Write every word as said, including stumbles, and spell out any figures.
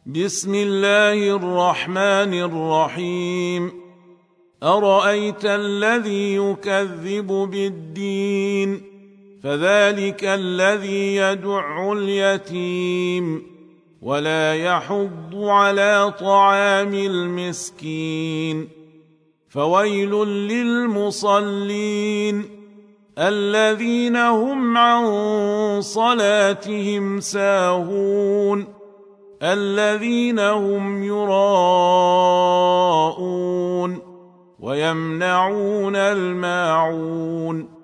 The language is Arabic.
بسم الله الرحمن الرحيم أرأيت الذي يكذب بالدين فذلك الذي يدع اليتيم ولا يحض على طعام المسكين فويل للمصلين الذين هم عن صلاتهم ساهون الذين هم يراءون ويمنعون الماعون